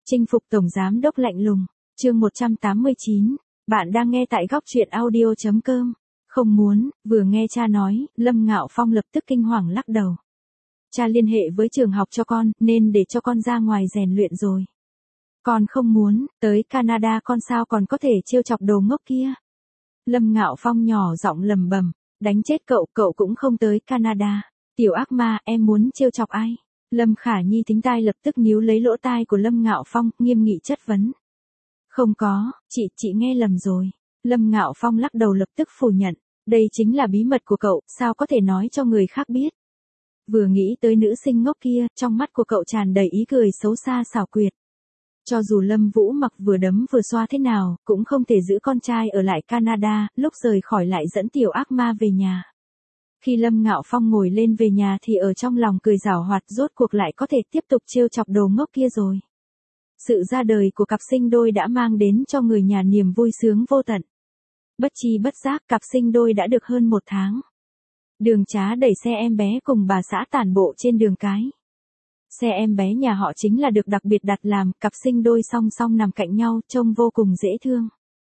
Chinh phục tổng giám đốc lạnh lùng, chương 189, bạn đang nghe tại góc truyện audio.com. Không muốn, vừa nghe cha nói, Lâm Ngạo Phong lập tức kinh hoàng lắc đầu. Cha liên hệ với trường học cho con, nên để cho con ra ngoài rèn luyện rồi. Con không muốn, tới Canada con sao còn có thể trêu chọc đồ ngốc kia. Lâm Ngạo Phong nhỏ giọng lầm bầm, đánh chết cậu cũng không tới Canada. Tiểu ác ma, em muốn trêu chọc ai? Lâm Khả Nhi thính tai lập tức níu lấy lỗ tai của Lâm Ngạo Phong, nghiêm nghị chất vấn. Không có, chị nghe lầm rồi. Lâm Ngạo Phong lắc đầu lập tức phủ nhận, đây chính là bí mật của cậu, sao có thể nói cho người khác biết. Vừa nghĩ tới nữ sinh ngốc kia, trong mắt của cậu tràn đầy ý cười xấu xa xảo quyệt. Cho dù Lâm Vũ Mặc vừa đấm vừa xoa thế nào, cũng không thể giữ con trai ở lại Canada, lúc rời khỏi lại dẫn tiểu ác ma về nhà. Khi Lâm Ngạo Phong ngồi lên về nhà thì ở trong lòng cười giảo hoạt, rốt cuộc lại có thể tiếp tục trêu chọc đồ ngốc kia rồi. Sự ra đời của cặp sinh đôi đã mang đến cho người nhà niềm vui sướng vô tận. Bất chi bất giác cặp sinh đôi đã được hơn 1 tháng. Đường Trá đẩy xe em bé cùng bà xã tản bộ trên đường cái. Xe em bé nhà họ chính là được đặc biệt đặt làm, cặp sinh đôi song song nằm cạnh nhau, trông vô cùng dễ thương.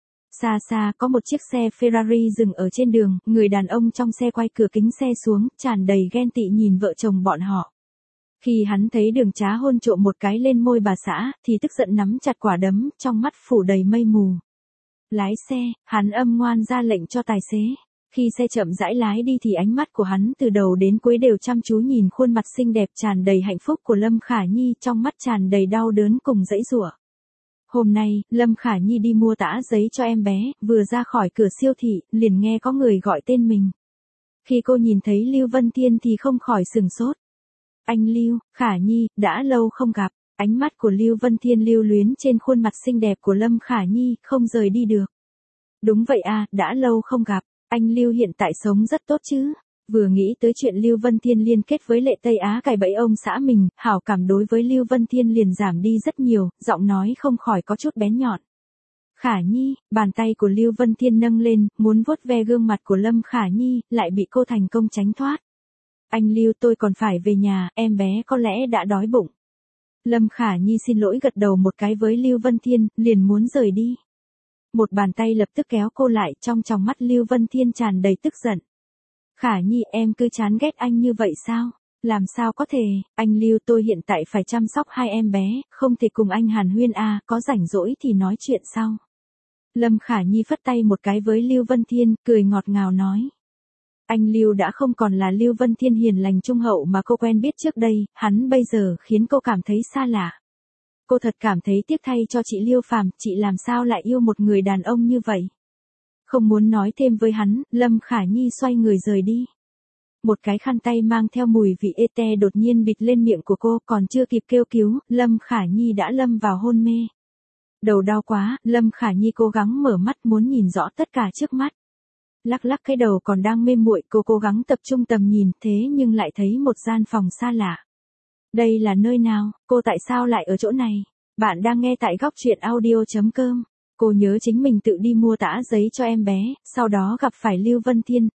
Xa xa có một chiếc xe Ferrari dừng ở trên đường, người đàn ông trong xe quay cửa kính xe xuống, tràn đầy ghen tị nhìn vợ chồng bọn họ. Khi hắn thấy Đường Trá hôn trộm một cái lên môi bà xã, thì tức giận nắm chặt quả đấm, trong mắt phủ đầy mây mù. Lái xe, hắn âm ngoan ra lệnh cho tài xế. Khi xe chậm rãi lái đi thì ánh mắt của hắn từ đầu đến cuối đều chăm chú nhìn khuôn mặt xinh đẹp tràn đầy hạnh phúc của Lâm Khả Nhi, trong mắt tràn đầy đau đớn cùng dãy giụa. Hôm nay, Lâm Khả Nhi đi mua tã giấy cho em bé, vừa ra khỏi cửa siêu thị, liền nghe có người gọi tên mình. Khi cô nhìn thấy Lưu Vân Thiên thì không khỏi sừng sốt. Anh Lưu, Khả Nhi, đã lâu không gặp. Ánh mắt của Lưu Vân Thiên lưu luyến trên khuôn mặt xinh đẹp của Lâm Khả Nhi, không rời đi được. Đúng vậy à, đã lâu không gặp. Anh Lưu hiện tại sống rất tốt chứ. Vừa nghĩ tới chuyện Lưu Vân Thiên liên kết với Lệ Tây Á cài bẫy ông xã mình, hảo cảm đối với Lưu Vân Thiên liền giảm đi rất nhiều, giọng nói không khỏi có chút bén nhọn. Khả Nhi, bàn tay của Lưu Vân Thiên nâng lên, muốn vuốt ve gương mặt của Lâm Khả Nhi, lại bị cô thành công tránh thoát. Anh Lưu, tôi còn phải về nhà, em bé có lẽ đã đói bụng. Lâm Khả Nhi xin lỗi gật đầu một cái với Lưu Vân Thiên, liền muốn rời đi. Một bàn tay lập tức kéo cô lại, trong tròng mắt Lưu Vân Thiên tràn đầy tức giận. Khả Nhi, em cứ chán ghét anh như vậy sao? Làm sao có thể, anh Lưu, tôi hiện tại phải chăm sóc 2 em bé, không thể cùng anh hàn huyên à, có rảnh rỗi thì nói chuyện sau. Lâm Khả Nhi phất tay một cái với Lưu Vân Thiên, cười ngọt ngào nói. Anh Lưu đã không còn là Lưu Vân Thiên hiền lành trung hậu mà cô quen biết trước đây, hắn bây giờ khiến cô cảm thấy xa lạ. Cô thật cảm thấy tiếc thay cho chị Liêu Phàm, chị làm sao lại yêu một người đàn ông như vậy. Không muốn nói thêm với hắn, Lâm Khả Nhi xoay người rời đi. Một cái khăn tay mang theo mùi vị ete đột nhiên bịt lên miệng của cô, còn chưa kịp kêu cứu, Lâm Khả Nhi đã lâm vào hôn mê. Đầu đau quá, Lâm Khả Nhi cố gắng mở mắt muốn nhìn rõ tất cả trước mắt. Lắc lắc cái đầu còn đang mê muội, cô cố gắng tập trung tầm nhìn, thế nhưng lại thấy một gian phòng xa lạ. Đây là nơi nào, cô tại sao lại ở chỗ này? Bạn đang nghe tại góc truyện audio.com. Cô nhớ chính mình tự đi mua tã giấy cho em bé, sau đó gặp phải Lưu Vân Thiên,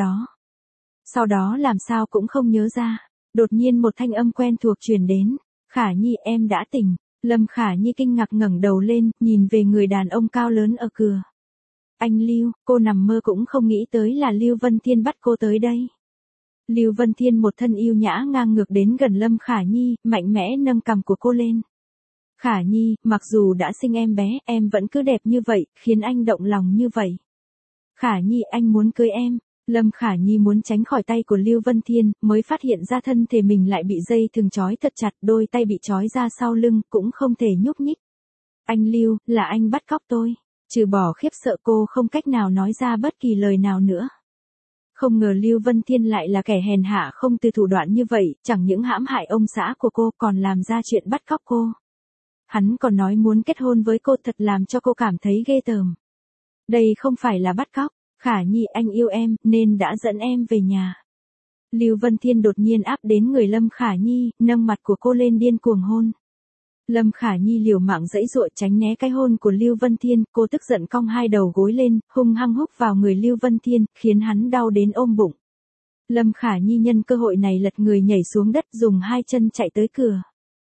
sau đó làm sao cũng không nhớ ra. Đột nhiên một thanh âm quen thuộc truyền đến. Khả Nhi, em đã tỉnh. Lâm Khả Nhi kinh ngạc ngẩng đầu lên, nhìn về người đàn ông cao lớn ở cửa. Anh Lưu, cô nằm mơ cũng không nghĩ tới là Lưu Vân Thiên bắt cô tới đây. Lưu Vân Thiên một thân yêu nhã ngang ngược đến gần Lâm Khả Nhi, mạnh mẽ nâng cằm của cô lên. Khả Nhi, mặc dù đã sinh em bé, em vẫn cứ đẹp như vậy, khiến anh động lòng như vậy. Khả Nhi, anh muốn cưới em. Lâm Khả Nhi muốn tránh khỏi tay của Lưu Vân Thiên, mới phát hiện ra thân thể mình lại bị dây thừng trói thật chặt, đôi tay bị trói ra sau lưng, cũng không thể nhúc nhích. Anh Lưu, là anh bắt cóc tôi. Trừ bỏ khiếp sợ, cô không cách nào nói ra bất kỳ lời nào nữa. Không ngờ Lưu Vân Thiên lại là kẻ hèn hạ không từ thủ đoạn như vậy, chẳng những hãm hại ông xã của cô còn làm ra chuyện bắt cóc cô. Hắn còn nói muốn kết hôn với cô, thật làm cho cô cảm thấy ghê tởm. Đây không phải là bắt cóc, Khả Nhi, anh yêu em, nên đã dẫn em về nhà. Lưu Vân Thiên đột nhiên áp đến người Lâm Khả Nhi, nâng mặt của cô lên điên cuồng hôn. Lâm Khả Nhi liều mạng giãy giụa tránh né cái hôn của Lưu Vân Thiên, cô tức giận cong 2 đầu gối lên, hung hăng húc vào người Lưu Vân Thiên, khiến hắn đau đến ôm bụng. Lâm Khả Nhi nhân cơ hội này lật người nhảy xuống đất, dùng 2 chân chạy tới cửa.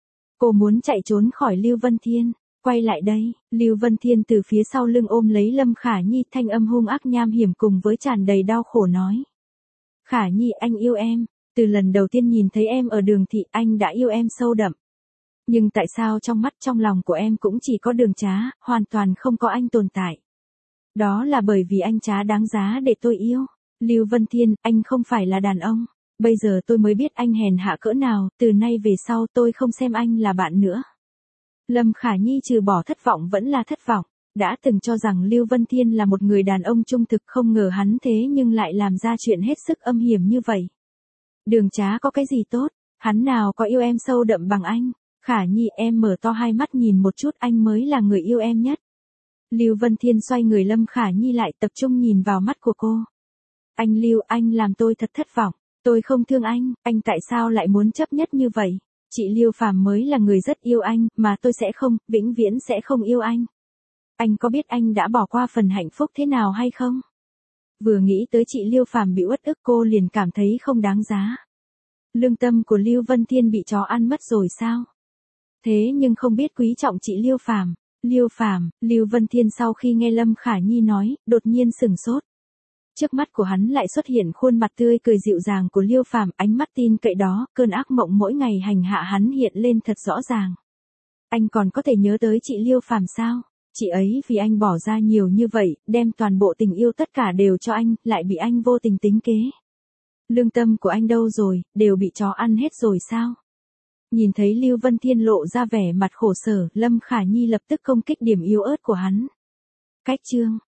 Cô muốn chạy trốn khỏi Lưu Vân Thiên. Quay lại đây, Lưu Vân Thiên từ phía sau lưng ôm lấy Lâm Khả Nhi, thanh âm hung ác nham hiểm cùng với tràn đầy đau khổ nói. Khả Nhi, anh yêu em, từ lần đầu tiên nhìn thấy em ở Đường Thị anh đã yêu em sâu đậm. Nhưng tại sao trong mắt trong lòng của em cũng chỉ có Đường Trá, hoàn toàn không có anh tồn tại. Đó là bởi vì anh Trá đáng giá để tôi yêu. Lưu Vân Thiên, anh không phải là đàn ông. Bây giờ tôi mới biết anh hèn hạ cỡ nào, từ nay về sau tôi không xem anh là bạn nữa. Lâm Khả Nhi trừ bỏ thất vọng vẫn là thất vọng, đã từng cho rằng Lưu Vân Thiên là một người đàn ông trung thực, không ngờ hắn thế nhưng lại làm ra chuyện hết sức âm hiểm như vậy. Đường Trá có cái gì tốt, hắn nào có yêu em sâu đậm bằng anh. Khả Nhi, em mở to hai mắt nhìn một chút, anh mới là người yêu em nhất. Lưu Vân Thiên xoay người Lâm Khả Nhi lại, tập trung nhìn vào mắt của cô. Anh Lưu, anh làm tôi thật thất vọng, tôi không thương anh tại sao lại muốn chấp nhất như vậy? Chị Lưu Phàm mới là người rất yêu anh, mà tôi sẽ không, vĩnh viễn sẽ không yêu anh. Anh có biết anh đã bỏ qua phần hạnh phúc thế nào hay không? Vừa nghĩ tới chị Lưu Phàm bị uất ức cô liền cảm thấy không đáng giá. Lương tâm của Lưu Vân Thiên bị chó ăn mất rồi sao? Thế nhưng không biết quý trọng chị Lưu Phàm. Lưu Vân Thiên sau khi nghe Lâm Khả Nhi nói, đột nhiên sửng sốt. Trước mắt của hắn lại xuất hiện khuôn mặt tươi cười dịu dàng của Lưu Phàm, ánh mắt tin cậy đó, cơn ác mộng mỗi ngày hành hạ hắn hiện lên thật rõ ràng. Anh còn có thể nhớ tới chị Lưu Phàm sao? Chị ấy vì anh bỏ ra nhiều như vậy, đem toàn bộ tình yêu tất cả đều cho anh, lại bị anh vô tình tính kế. Lương tâm của anh đâu rồi, đều bị chó ăn hết rồi sao? Nhìn thấy Lưu Vân Thiên lộ ra vẻ mặt khổ sở, Lâm Khả Nhi lập tức công kích điểm yếu ớt của hắn. Cách chương